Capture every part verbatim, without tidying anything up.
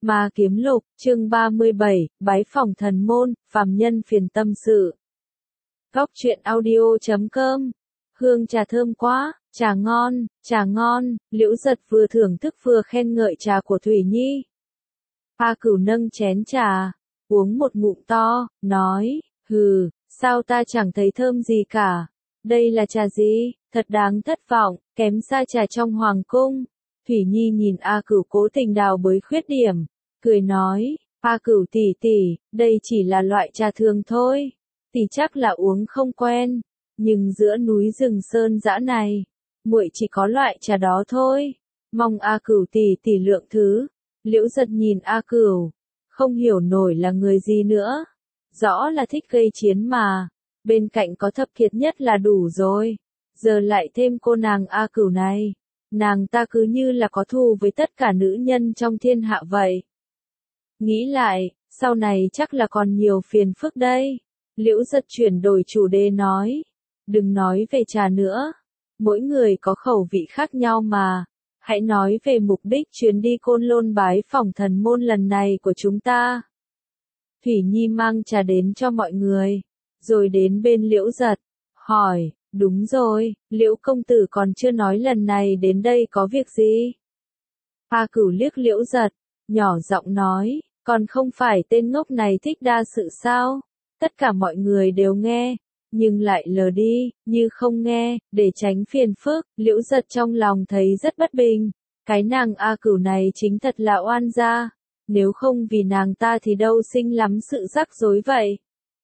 Ma Kiếm Lục, chương ba mươi bảy, bái phỏng thần môn, phàm nhân phiền tâm sự. Góc truyện audio chấm com. Hương trà thơm quá, trà ngon, trà ngon, Liễu Giật vừa thưởng thức vừa khen ngợi trà của Thủy Nhi. A Cửu nâng chén trà, uống một ngụm to, nói, hừ, sao ta chẳng thấy thơm gì cả. Đây là trà gì, thật đáng thất vọng, kém xa trà trong hoàng cung. Thủy Nhi nhìn A Cửu cố tình đào bới khuyết điểm, cười nói, A Cửu tỷ tỷ, đây chỉ là loại trà thường thôi, tỷ chắc là uống không quen, nhưng giữa núi rừng sơn dã này, muội chỉ có loại trà đó thôi, mong A Cửu tỷ tỷ lượng thứ. Liễu Giật nhìn A Cửu, không hiểu nổi là người gì nữa, rõ là thích gây chiến mà, bên cạnh có thập kiệt nhất là đủ rồi, giờ lại thêm cô nàng A Cửu này. Nàng ta cứ như là có thù với tất cả nữ nhân trong thiên hạ vậy. Nghĩ lại, sau này chắc là còn nhiều phiền phức đây. Liễu Giật chuyển đổi chủ đề nói. Đừng nói về trà nữa. Mỗi người có khẩu vị khác nhau mà. Hãy nói về mục đích chuyến đi Côn Lôn bái phỏng thần môn lần này của chúng ta. Thủy Nhi mang trà đến cho mọi người. Rồi đến bên Liễu Giật. Hỏi. Đúng rồi, Liễu công tử còn chưa nói lần này đến đây có việc gì? A Cửu liếc Liễu Giật, nhỏ giọng nói, còn không phải tên ngốc này thích đa sự sao? Tất cả mọi người đều nghe, nhưng lại lờ đi, như không nghe, để tránh phiền phức. Liễu Giật trong lòng thấy rất bất bình, cái nàng A Cửu này chính thật là oan gia, nếu không vì nàng ta thì đâu sinh lắm sự rắc rối vậy.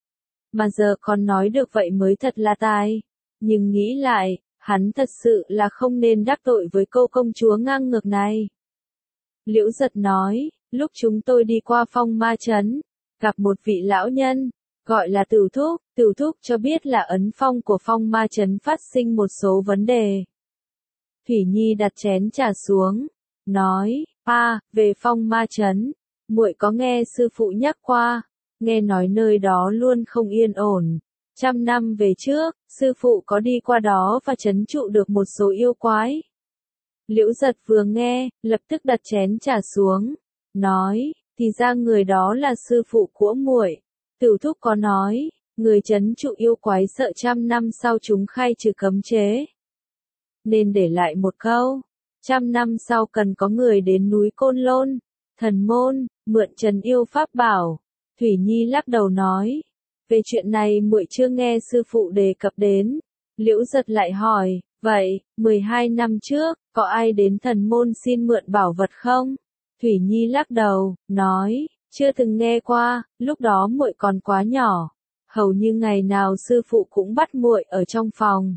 Mà giờ còn nói được vậy mới thật là tài. Nhưng nghĩ lại, hắn thật sự là không nên đắc tội với cô công chúa ngang ngược này. Liễu Giật nói, lúc chúng tôi đi qua Phong Ma Trấn, gặp một vị lão nhân, gọi là Tửu Thúc, Tửu Thúc cho biết là ấn phong của Phong Ma Trấn phát sinh một số vấn đề. Thủy Nhi đặt chén trà xuống, nói, a, về Phong Ma Trấn, muội có nghe sư phụ nhắc qua, nghe nói nơi đó luôn không yên ổn. Trăm năm về trước, sư phụ có đi qua đó và trấn trụ được một số yêu quái. Liễu Giật vừa nghe, lập tức đặt chén trà xuống, nói, thì ra người đó là sư phụ của muội. Tửu Thúc có nói, người trấn trụ yêu quái sợ trăm năm sau chúng khai trừ cấm chế. Nên để lại một câu, trăm năm sau cần có người đến núi Côn Lôn, thần môn, mượn trấn yêu pháp bảo. Thủy Nhi lắc đầu nói. Về chuyện này muội chưa nghe sư phụ đề cập đến. Liễu Giật lại hỏi, vậy, mười hai năm trước, có ai đến thần môn xin mượn bảo vật không? Thủy Nhi lắc đầu, nói, chưa từng nghe qua, lúc đó muội còn quá nhỏ. Hầu như ngày nào sư phụ cũng bắt muội ở trong phòng.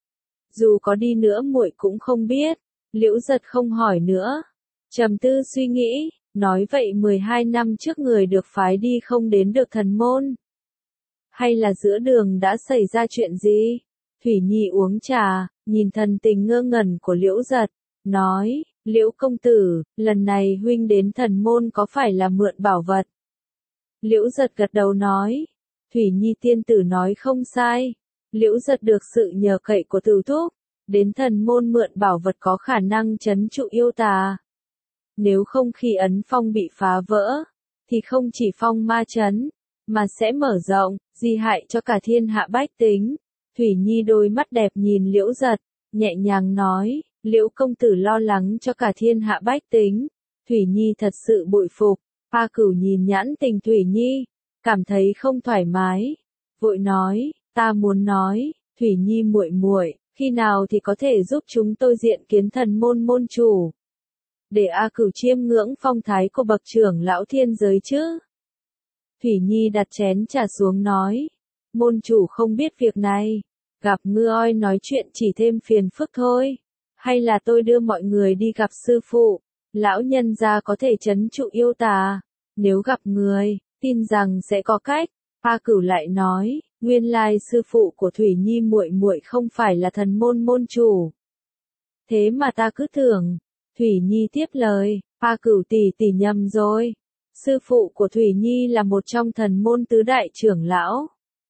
Dù có đi nữa muội cũng không biết. Liễu Giật không hỏi nữa. Trầm tư suy nghĩ, nói vậy mười hai năm trước người được phái đi không đến được thần môn. Hay là giữa đường đã xảy ra chuyện gì? Thủy Nhi uống trà, nhìn thần tình ngơ ngẩn của Liễu Giật, nói, Liễu công tử, lần này huynh đến thần môn có phải là mượn bảo vật? Liễu Giật gật đầu nói, Thủy Nhi tiên tử nói không sai, Liễu Giật được sự nhờ cậy của Tửu Thúc, đến thần môn mượn bảo vật có khả năng trấn trụ yêu tà. Nếu không khi ấn phong bị phá vỡ, thì không chỉ Phong Ma Trấn, mà sẽ mở rộng, di hại cho cả thiên hạ bách tính. Thủy Nhi đôi mắt đẹp nhìn Liễu Giật, nhẹ nhàng nói, Liễu công tử lo lắng cho cả thiên hạ bách tính. Thủy Nhi thật sự bội phục. A Cửu nhìn nhãn tình Thủy Nhi, cảm thấy không thoải mái, vội nói, ta muốn nói, Thủy Nhi muội muội, khi nào thì có thể giúp chúng tôi diện kiến thần môn môn chủ, để A Cửu chiêm ngưỡng phong thái của bậc trưởng lão thiên giới chứ? Thủy Nhi đặt chén trà xuống nói, môn chủ không biết việc này, gặp ngư oi nói chuyện chỉ thêm phiền phức thôi, hay là tôi đưa mọi người đi gặp sư phụ, lão nhân gia có thể trấn trụ yêu tà, nếu gặp người, tin rằng sẽ có cách. A Cửu lại nói, nguyên lai sư phụ của Thủy Nhi muội muội không phải là thần môn môn chủ. Thế mà ta cứ tưởng. Thủy Nhi tiếp lời, A Cửu tỷ tỷ nhầm rồi. Sư phụ của Thủy Nhi là một trong thần môn tứ đại trưởng lão.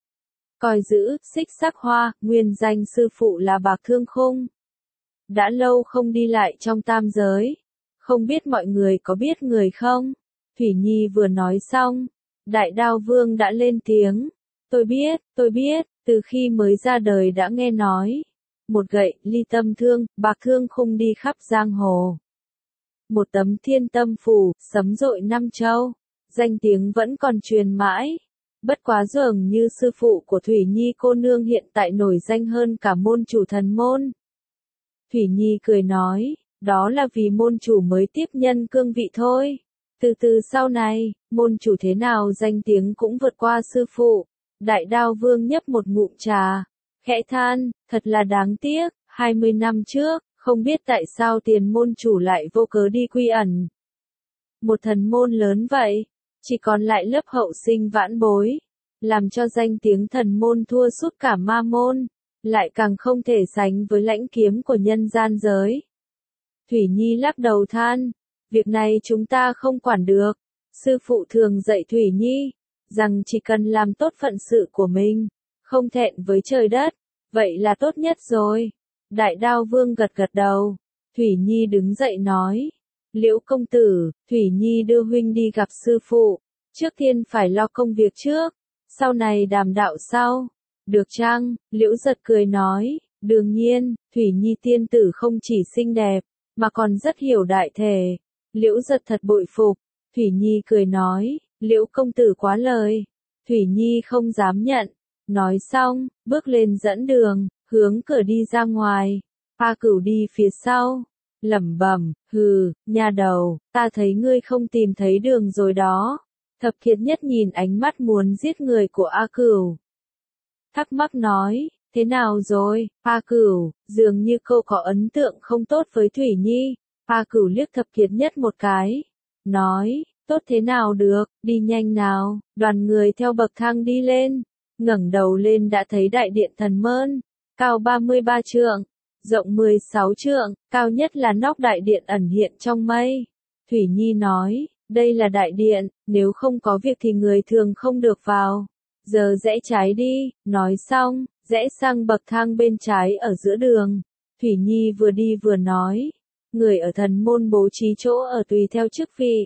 Coi giữ, Xích Sắc Hoa, nguyên danh sư phụ là Bạc Thương Khung. Đã lâu không đi lại trong tam giới. Không biết mọi người có biết người không? Thủy Nhi vừa nói xong, Đại Đao Vương đã lên tiếng. Tôi biết, tôi biết, từ khi mới ra đời đã nghe nói. Một gậy, ly tâm thương, bạc thương khung đi khắp giang hồ. Một tấm thiên tâm phù, sấm dội năm châu. Danh tiếng vẫn còn truyền mãi. Bất quá dường như sư phụ của Thủy Nhi cô nương hiện tại nổi danh hơn cả môn chủ thần môn. Thủy Nhi cười nói, đó là vì môn chủ mới tiếp nhân cương vị thôi. Từ từ sau này, môn chủ thế nào danh tiếng cũng vượt qua sư phụ. Đại Đao Vương nhấp một ngụm trà, khẽ than, thật là đáng tiếc, hai mươi năm trước, không biết tại sao tiền môn chủ lại vô cớ đi quy ẩn. Một thần môn lớn vậy, chỉ còn lại lớp hậu sinh vãn bối, làm cho danh tiếng thần môn thua sút cả ma môn, lại càng không thể sánh với lãnh kiếm của nhân gian giới. Thủy Nhi lắc đầu than, việc này chúng ta không quản được. Sư phụ thường dạy Thủy Nhi, rằng chỉ cần làm tốt phận sự của mình, không thẹn với trời đất, vậy là tốt nhất rồi. Đại Đao Vương gật gật đầu, Thủy Nhi đứng dậy nói, Liễu công tử, Thủy Nhi đưa huynh đi gặp sư phụ, trước tiên phải lo công việc trước, sau này đàm đạo sau. Được chăng? Liễu Giật cười nói, đương nhiên, Thủy Nhi tiên tử không chỉ xinh đẹp, mà còn rất hiểu đại thể. Liễu Giật thật bội phục. Thủy Nhi cười nói, Liễu công tử quá lời. Thủy Nhi không dám nhận. Nói xong, bước lên dẫn đường, hướng cửa đi ra ngoài. A Cửu đi phía sau, lẩm bẩm, hừ, nha đầu, ta thấy ngươi không tìm thấy đường rồi đó. Thập Kiệt Nhất nhìn ánh mắt muốn giết người của A Cửu, thắc mắc nói, thế nào rồi, A Cửu, dường như cô có ấn tượng không tốt với Thủy Nhi. A Cửu liếc Thập Kiệt Nhất một cái, nói, tốt thế nào được, đi nhanh nào. Đoàn người theo bậc thang đi lên, ngẩng đầu lên đã thấy đại điện thần môn, cao ba mươi ba trượng, rộng mười sáu trượng, cao nhất là nóc đại điện ẩn hiện trong mây. Thủy Nhi nói, đây là đại điện, nếu không có việc thì người thường không được vào. Giờ rẽ trái đi, nói xong, rẽ sang bậc thang bên trái ở giữa đường. Thủy Nhi vừa đi vừa nói, người ở thần môn bố trí chỗ ở tùy theo chức vị.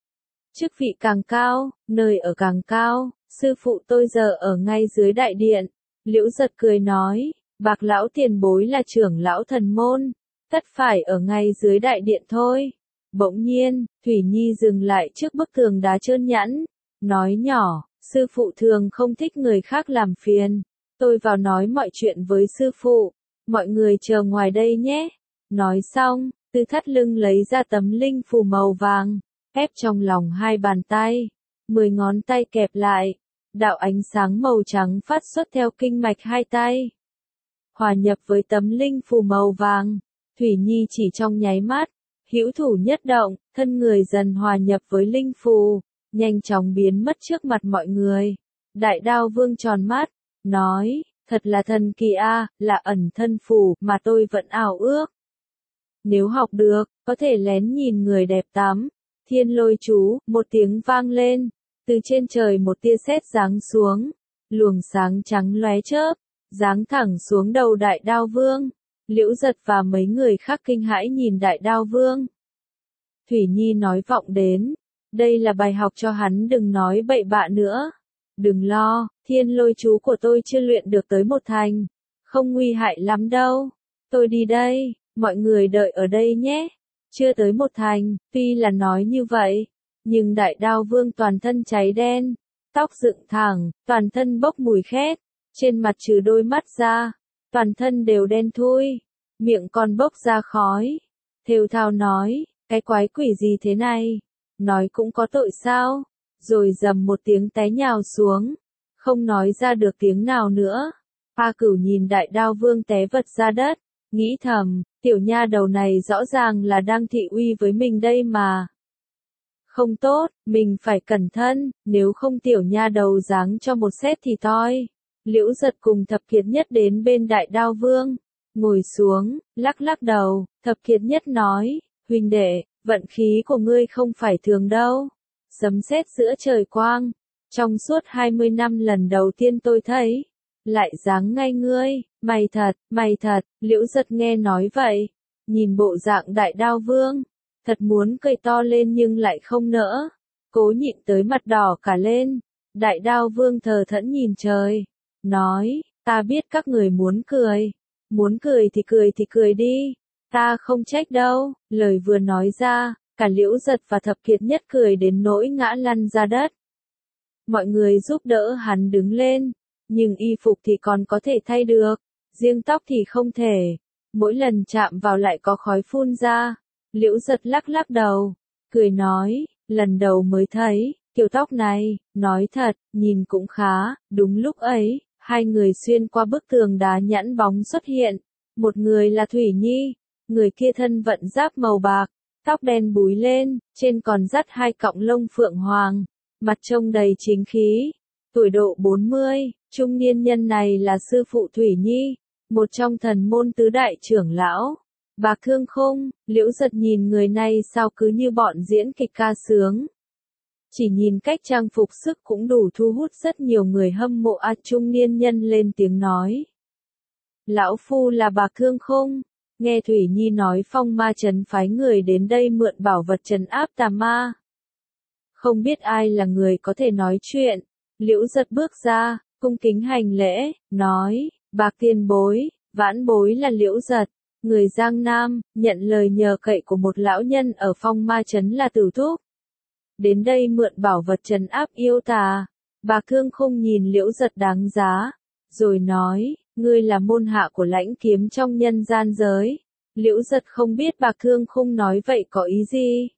Chức vị càng cao, nơi ở càng cao, sư phụ tôi giờ ở ngay dưới đại điện. Liễu Giật cười nói, Bạc lão tiền bối là trưởng lão thần môn, tất phải ở ngay dưới đại điện thôi. Bỗng nhiên, Thủy Nhi dừng lại trước bức tường đá trơn nhẵn, nói nhỏ, sư phụ thường không thích người khác làm phiền. Tôi vào nói mọi chuyện với sư phụ, mọi người chờ ngoài đây nhé. Nói xong, từ thắt lưng lấy ra tấm linh phù màu vàng, ép trong lòng hai bàn tay, mười ngón tay kẹp lại, đạo ánh sáng màu trắng phát xuất theo kinh mạch hai tay, hòa nhập với tấm linh phù màu vàng. Thủy Nhi chỉ trong nháy mắt, hữu thủ nhất động, thân người dần hòa nhập với linh phù, nhanh chóng biến mất trước mặt mọi người. Đại Đao Vương tròn mắt, nói, thật là thần kỳ a, là ẩn thân phù mà tôi vẫn ảo ước. Nếu học được, có thể lén nhìn người đẹp tắm. Thiên Lôi chú, một tiếng vang lên, từ trên trời một tia sét giáng xuống, luồng sáng trắng lóe chớp, giáng thẳng xuống đầu Đại Đao Vương. Liễu Giật và mấy người khác kinh hãi nhìn Đại Đao Vương. Thủy Nhi nói vọng đến, đây là bài học cho hắn đừng nói bậy bạ nữa. Đừng lo, Thiên Lôi chú của tôi chưa luyện được tới một thành, không nguy hại lắm đâu. Tôi đi đây, mọi người đợi ở đây nhé. Chưa tới một thành, tuy là nói như vậy, nhưng Đại Đao Vương toàn thân cháy đen, tóc dựng thẳng, toàn thân bốc mùi khét, trên mặt trừ đôi mắt ra, toàn thân đều đen thui, miệng còn bốc ra khói. Thều thào nói, cái quái quỷ gì thế này, nói cũng có tội sao, rồi dầm một tiếng té nhào xuống, không nói ra được tiếng nào nữa. A Cửu nhìn Đại Đao Vương té vật ra đất, nghĩ thầm, tiểu nha đầu này rõ ràng là đang thị uy với mình đây mà. Không tốt, mình phải cẩn thận, nếu không tiểu nha đầu giáng cho một sét thì toi. Liễu Giật cùng Thập Kiệt Nhất đến bên Đại Đao Vương, ngồi xuống, lắc lắc đầu. Thập Kiệt Nhất nói, huynh đệ, vận khí của ngươi không phải thường đâu. Sấm sét giữa trời quang, trong suốt hai mươi năm lần đầu tiên tôi thấy, lại giáng ngay ngươi, may thật, may thật. Liễu Giật nghe nói vậy, nhìn bộ dạng Đại Đao Vương, thật muốn cười to lên nhưng lại không nỡ. cố nhịn tới mặt đỏ cả lên. Đại Đao Vương thờ thẫn nhìn trời, nói, ta biết các người muốn cười, muốn cười thì cười thì cười đi, ta không trách đâu. Lời vừa nói ra, cả Liễu Giật và Thập Kiệt Nhất cười đến nỗi ngã lăn ra đất. Mọi người giúp đỡ hắn đứng lên, nhưng y phục thì còn có thể thay được, riêng tóc thì không thể, mỗi lần chạm vào lại có khói phun ra. Liễu Giật lắc lắc đầu, cười nói, lần đầu mới thấy, kiểu tóc này, nói thật, nhìn cũng khá. Đúng lúc ấy, hai người xuyên qua bức tường đá nhẵn bóng xuất hiện, một người là Thủy Nhi, người kia thân vận giáp màu bạc, tóc đen búi lên, trên còn dắt hai cọng lông phượng hoàng, mặt trông đầy chính khí, tuổi độ bốn mươi, trung niên nhân này là sư phụ Thủy Nhi, một trong thần môn tứ đại trưởng lão. Bạc Thương Khung. Liễu Giật nhìn người này sao cứ như bọn diễn kịch ca sướng. Chỉ nhìn cách trang phục sức cũng đủ thu hút rất nhiều người hâm mộ. A trung niên nhân lên tiếng nói. Lão Phu là Bạc Thương Khung. Nghe Thủy Nhi nói Phong Ma Trấn phái người đến đây mượn bảo vật trấn áp tà ma. Không biết ai là người có thể nói chuyện. Liễu Giật bước ra, cung kính hành lễ, nói, Bạc tiền bối, vãn bối là Liễu Giật, người Giang Nam, nhận lời nhờ cậy của một lão nhân ở Phong Ma Trấn là Tử Thúc. Đến đây mượn bảo vật trấn áp yêu tà. Bạc Thương Khung nhìn Liễu Giật đáng giá, rồi nói, ngươi là môn hạ của Lãnh Kiếm trong nhân gian giới. Liễu Giật không biết Bạc Thương Khung nói vậy có ý gì.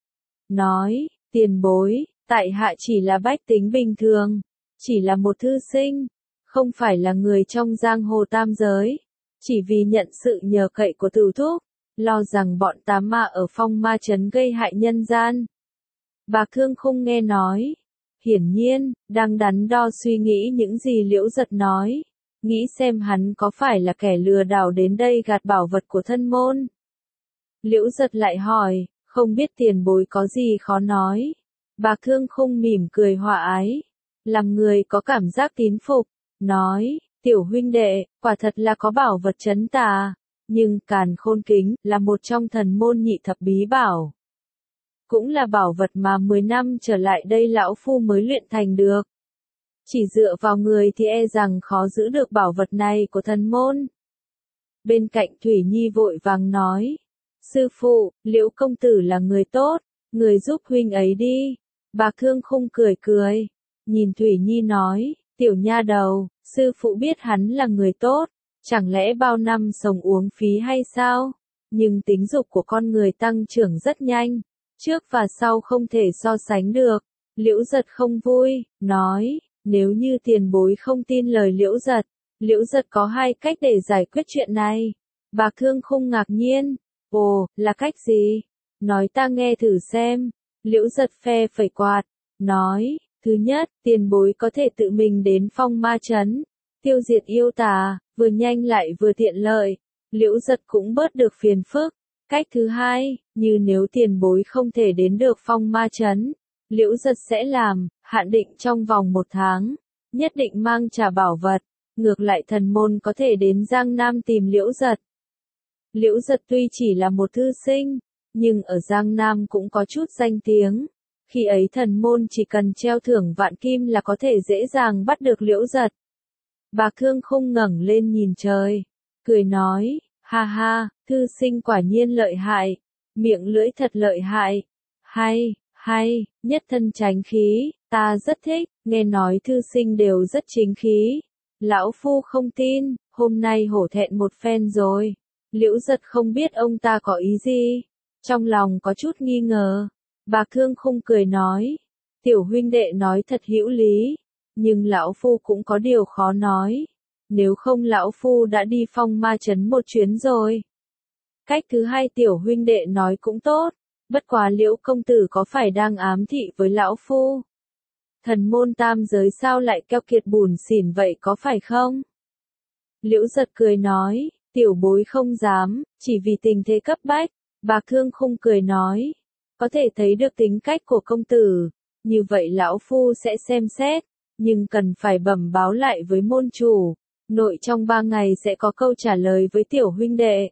Nói, tiền bối, tại hạ chỉ là bách tính bình thường, chỉ là một thư sinh, không phải là người trong giang hồ tam giới, chỉ vì nhận sự nhờ cậy của Tử Thúc, lo rằng bọn tà ma ở Phong Ma Trấn gây hại nhân gian. Bạc Thương Khung nghe nói, hiển nhiên, đang đắn đo suy nghĩ những gì Liễu Giật nói, nghĩ xem hắn có phải là kẻ lừa đảo đến đây gạt bảo vật của thân môn. Liễu Giật lại hỏi, không biết tiền bối có gì khó nói. Bạc Thương Khung mỉm cười hòa ái, làm người có cảm giác tín phục, nói, tiểu huynh đệ, quả thật là có bảo vật trấn tà, nhưng Càn Khôn Kính là một trong thần môn nhị thập bí bảo. Cũng là bảo vật mà mười năm trở lại đây lão phu mới luyện thành được. Chỉ dựa vào người thì e rằng khó giữ được bảo vật này của thần môn. Bên cạnh Thủy Nhi vội vàng nói, sư phụ, Liễu công tử là người tốt, người giúp huynh ấy đi. Bạc Thương Khung cười cười, nhìn Thủy Nhi nói, tiểu nha đầu, sư phụ biết hắn là người tốt, chẳng lẽ bao năm sống uống phí hay sao? Nhưng tính dục của con người tăng trưởng rất nhanh, trước và sau không thể so sánh được. Liễu Giật không vui, nói, nếu như tiền bối không tin lời Liễu Giật, Liễu Giật có hai cách để giải quyết chuyện này. Bạc Thương Khung ngạc nhiên, ồ, là cách gì? Nói ta nghe thử xem. Liễu Giật phe phẩy quạt, nói, thứ nhất, tiền bối có thể tự mình đến Phong Ma Trấn, tiêu diệt yêu tà, vừa nhanh lại vừa tiện lợi. Liễu Giật cũng bớt được phiền phức. Cách thứ hai, như nếu tiền bối không thể đến được Phong Ma Trấn, Liễu Giật sẽ làm, hạn định trong vòng một tháng, nhất định mang trả bảo vật, ngược lại thần môn có thể đến Giang Nam tìm Liễu Giật. Liễu Giật tuy chỉ là một thư sinh, nhưng ở Giang Nam cũng có chút danh tiếng, khi ấy thần môn chỉ cần treo thưởng vạn kim là có thể dễ dàng bắt được Liễu Giật. Bạc Thương Khung ngẩng lên nhìn trời, cười nói, ha ha, thư sinh quả nhiên lợi hại, miệng lưỡi thật lợi hại, hay, hay, nhất thân tránh khí, ta rất thích, nghe nói thư sinh đều rất chính khí. Lão phu không tin, hôm nay hổ thẹn một phen rồi. Liễu Giật không biết ông ta có ý gì, trong lòng có chút nghi ngờ. Bạc Thương Khung cười nói, tiểu huynh đệ nói thật hữu lý, nhưng lão phu cũng có điều khó nói. Nếu không lão phu đã đi Phong Ma Trấn một chuyến rồi. Cách thứ hai tiểu huynh đệ nói cũng tốt, bất quá Liễu công tử có phải đang ám thị với lão phu? Thần môn tam giới sao lại keo kiệt bủn xỉn vậy có phải không? Liễu Giật cười nói, tiểu bối không dám, chỉ vì tình thế cấp bách. Bạc Thương Khung cười nói, có thể thấy được tính cách của công tử, như vậy lão phu sẽ xem xét, nhưng cần phải bẩm báo lại với môn chủ, nội trong ba ngày sẽ có câu trả lời với tiểu huynh đệ.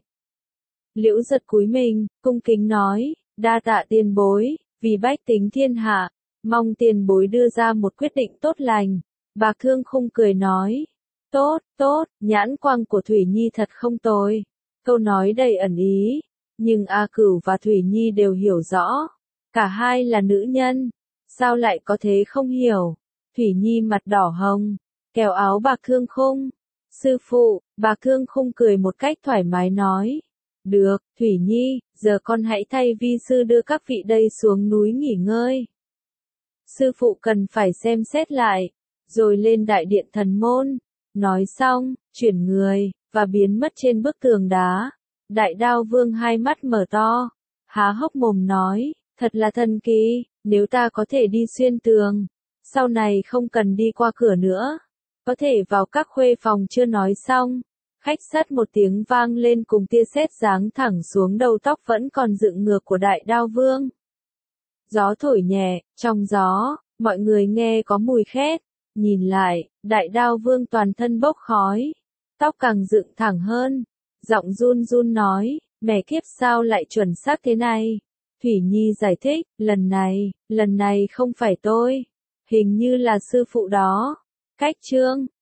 Liễu Giật cúi mình, cung kính nói, đa tạ tiền bối, vì bách tính thiên hạ, mong tiền bối đưa ra một quyết định tốt lành. Bạc Thương Khung cười nói, tốt, tốt, nhãn quang của Thủy Nhi thật không tồi. Câu nói đầy ẩn ý, nhưng A Cửu và Thủy Nhi đều hiểu rõ. Cả hai là nữ nhân, sao lại có thế không hiểu. Thủy Nhi mặt đỏ hồng, kéo áo Bạc Thương Khung. Sư phụ, Bạc Thương Khung cười một cách thoải mái nói. Được, Thủy Nhi, giờ con hãy thay vi sư đưa các vị đây xuống núi nghỉ ngơi. Sư phụ cần phải xem xét lại, rồi lên đại điện thần môn. Nói xong, chuyển người, và biến mất trên bức tường đá. Đại Đao Vương hai mắt mở to, há hốc mồm nói, thật là thần kỳ, nếu ta có thể đi xuyên tường, sau này không cần đi qua cửa nữa, có thể vào các khuê phòng. Chưa nói xong, khách sắt một tiếng vang lên cùng tia sét giáng thẳng xuống đầu tóc vẫn còn dựng ngược của Đại Đao Vương. Gió thổi nhẹ, trong gió, mọi người nghe có mùi khét, nhìn lại, Đại Đao Vương toàn thân bốc khói, tóc càng dựng thẳng hơn, giọng run run nói, mẹ kiếp sao lại chuẩn xác thế này. Thủy Nhi giải thích, lần này, lần này không phải tôi, hình như là sư phụ đó. Cách chương